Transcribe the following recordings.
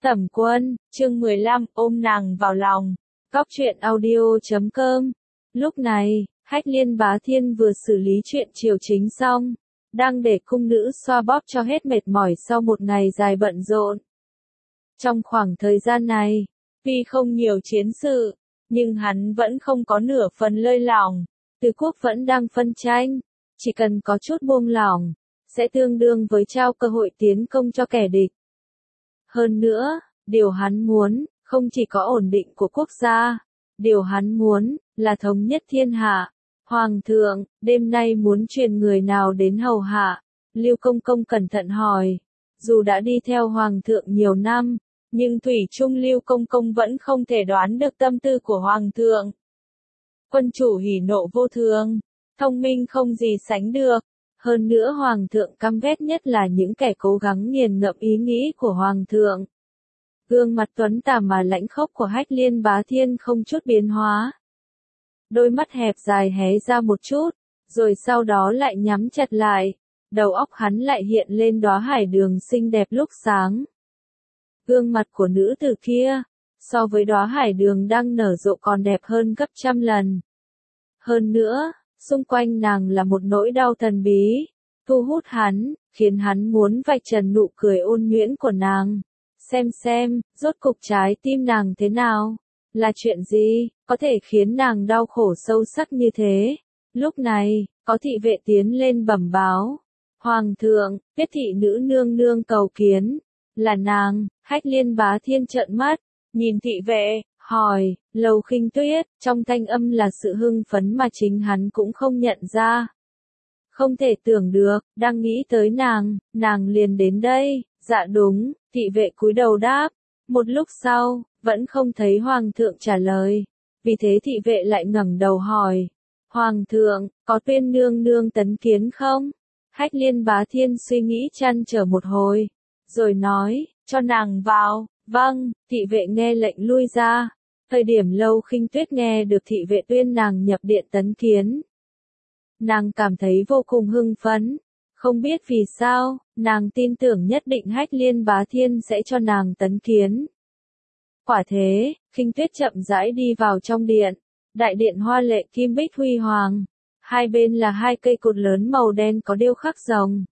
Tẩm Quân, chương 15, ôm nàng vào lòng. Góc truyện audio.com. Lúc này, Hách Liên Bá Thiên vừa xử lý chuyện triều chính xong, đang để cung nữ xoa bóp cho hết mệt mỏi sau một ngày dài bận rộn. Trong khoảng thời gian này, tuy không nhiều chiến sự, nhưng hắn vẫn không có nửa phần lơi lỏng. Tứ quốc vẫn đang phân tranh, chỉ cần có chút buông lỏng, sẽ tương đương với trao cơ hội tiến công cho kẻ địch. Hơn nữa, điều hắn muốn, không chỉ có ổn định của quốc gia, điều hắn muốn, là thống nhất thiên hạ. Hoàng thượng, đêm nay muốn truyền người nào đến hầu hạ? Lưu Công Công cẩn thận hỏi. Dù đã đi theo Hoàng thượng nhiều năm, nhưng thủy chung Lưu Công Công vẫn không thể đoán được tâm tư của Hoàng thượng. Quân chủ hỉ nộ vô thường, thông minh không gì sánh được. Hơn nữa Hoàng thượng căm ghét nhất là những kẻ cố gắng nghiền ngẫm ý nghĩ của Hoàng thượng. Gương mặt tuấn tà mà lãnh khốc của Hách Liên Bá Thiên không chút biến hóa. Đôi mắt hẹp dài hé ra một chút, rồi sau đó lại nhắm chặt lại. Đầu óc hắn lại hiện lên đóa hải đường xinh đẹp lúc sáng. Gương mặt của nữ tử kia, so với đóa hải đường đang nở rộ còn đẹp hơn gấp trăm lần. Hơn nữa, xung quanh nàng là một nỗi đau thần bí, thu hút hắn, khiến hắn muốn vạch trần nụ cười ôn nhuyễn của nàng. Xem, rốt cục trái tim nàng thế nào? Là chuyện gì, có thể khiến nàng đau khổ sâu sắc như thế? Lúc này, có thị vệ tiến lên bẩm báo. Hoàng thượng, Tiết thị nữ nương nương cầu kiến. Là nàng. Hách Liên Bá Thiên trợn mắt, nhìn thị vệ, hỏi, Lầu Khinh Tuyết, trong thanh âm là sự hưng phấn mà chính hắn cũng không nhận ra. Không thể tưởng được, đang nghĩ tới nàng liền đến đây. Dạ đúng, thị vệ cúi đầu đáp. Một lúc sau, vẫn không thấy Hoàng thượng trả lời. Vì thế thị vệ lại ngẩng đầu hỏi. Hoàng thượng, có Tuyên nương nương tấn kiến không? Hách Liên Bá Thiên suy nghĩ trăn trở một hồi, rồi nói, cho nàng vào. Vâng, thị vệ nghe lệnh lui ra. Thời điểm Lâu Khinh Tuyết nghe được thị vệ tuyên nàng nhập điện tấn kiến, nàng cảm thấy vô cùng hưng phấn. Không biết vì sao, nàng tin tưởng nhất định Hách Liên Bá Thiên sẽ cho nàng tấn kiến. Quả thế, Khinh Tuyết chậm rãi đi vào trong điện. Đại điện hoa lệ kim bích huy hoàng. Hai bên là hai cây cột lớn màu đen có điêu khắc rồng.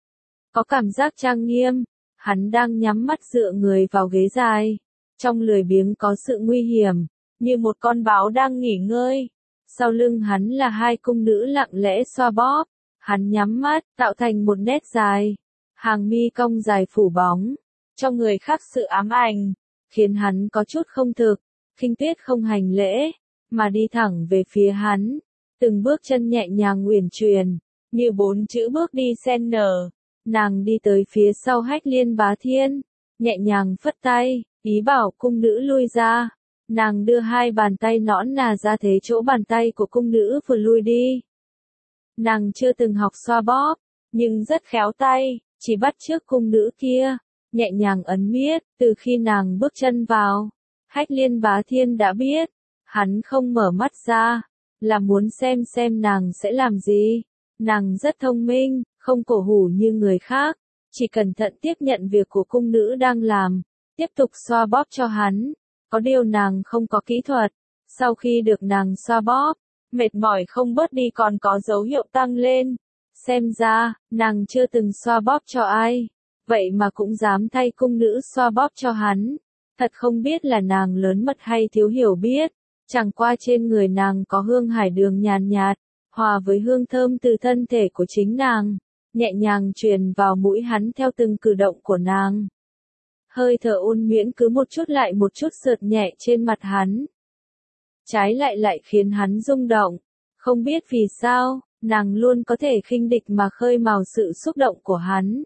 Có cảm giác trang nghiêm. Hắn đang nhắm mắt dựa người vào ghế dài. Trong lười biếng có sự nguy hiểm, như một con báo đang nghỉ ngơi. Sau lưng hắn là hai cung nữ lặng lẽ xoa bóp. Hắn nhắm mắt, tạo thành một nét dài. Hàng mi cong dài phủ bóng, cho người khác sự ám ảnh, khiến hắn có chút không thực. Khinh Tuyết không hành lễ, mà đi thẳng về phía hắn. Từng bước chân nhẹ nhàng uyển chuyển, như 4 chữ bước đi sen nở. Nàng đi tới phía sau Hách Liên Bá Thiên, nhẹ nhàng phất tay, ý bảo cung nữ lui ra. Nàng đưa hai bàn tay nõn nà ra thế chỗ bàn tay của cung nữ vừa lui đi. Nàng chưa từng học xoa bóp, nhưng rất khéo tay, chỉ bắt chước cung nữ kia, nhẹ nhàng ấn miết. Từ khi nàng bước chân vào, Hách Liên Bá Thiên đã biết, hắn không mở mắt ra, là muốn xem nàng sẽ làm gì. Nàng rất thông minh, không cổ hủ như người khác, chỉ cẩn thận tiếp nhận việc của cung nữ đang làm, tiếp tục xoa bóp cho hắn. Có điều nàng không có kỹ thuật, sau khi được nàng xoa bóp, mệt mỏi không bớt đi còn có dấu hiệu tăng lên. Xem ra, nàng chưa từng xoa bóp cho ai, vậy mà cũng dám thay cung nữ xoa bóp cho hắn. Thật không biết là nàng lớn mật hay thiếu hiểu biết, chẳng qua trên người nàng có hương hải đường nhàn nhạt, hòa với hương thơm từ thân thể của chính nàng, nhẹ nhàng truyền vào mũi hắn theo từng cử động của nàng. Hơi thở ôn nhuyễn cứ một chút lại một chút sượt nhẹ trên mặt hắn. Trái lại khiến hắn rung động. Không biết vì sao, nàng luôn có thể khinh địch mà khơi mào sự xúc động của hắn.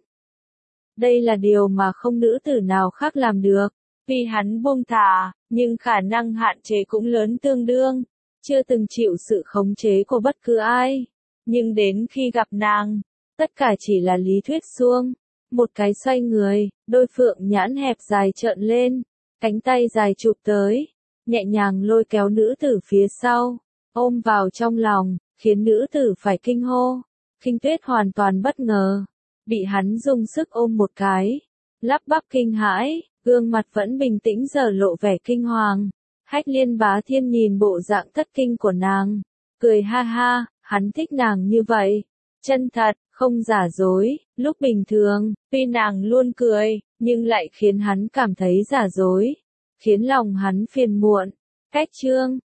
Đây là điều mà không nữ tử nào khác làm được. Vì hắn buông thả, nhưng khả năng hạn chế cũng lớn tương đương. Chưa từng chịu sự khống chế của bất cứ ai. Nhưng đến khi gặp nàng, tất cả chỉ là lý thuyết suông. Một cái xoay người, đôi phượng nhãn hẹp dài trợn lên, cánh tay dài chụp tới, nhẹ nhàng lôi kéo nữ tử phía sau, ôm vào trong lòng, khiến nữ tử phải kinh hô. Khinh Tuyết hoàn toàn bất ngờ, bị hắn dùng sức ôm một cái, lắp bắp kinh hãi, gương mặt vẫn bình tĩnh giờ lộ vẻ kinh hoàng. Hách Liên Bá Thiên nhìn bộ dạng thất kinh của nàng, cười ha ha, hắn thích nàng như vậy. Chân thật, không giả dối, lúc bình thường, tuy nàng luôn cười, nhưng lại khiến hắn cảm thấy giả dối, khiến lòng hắn phiền muộn. Cách chương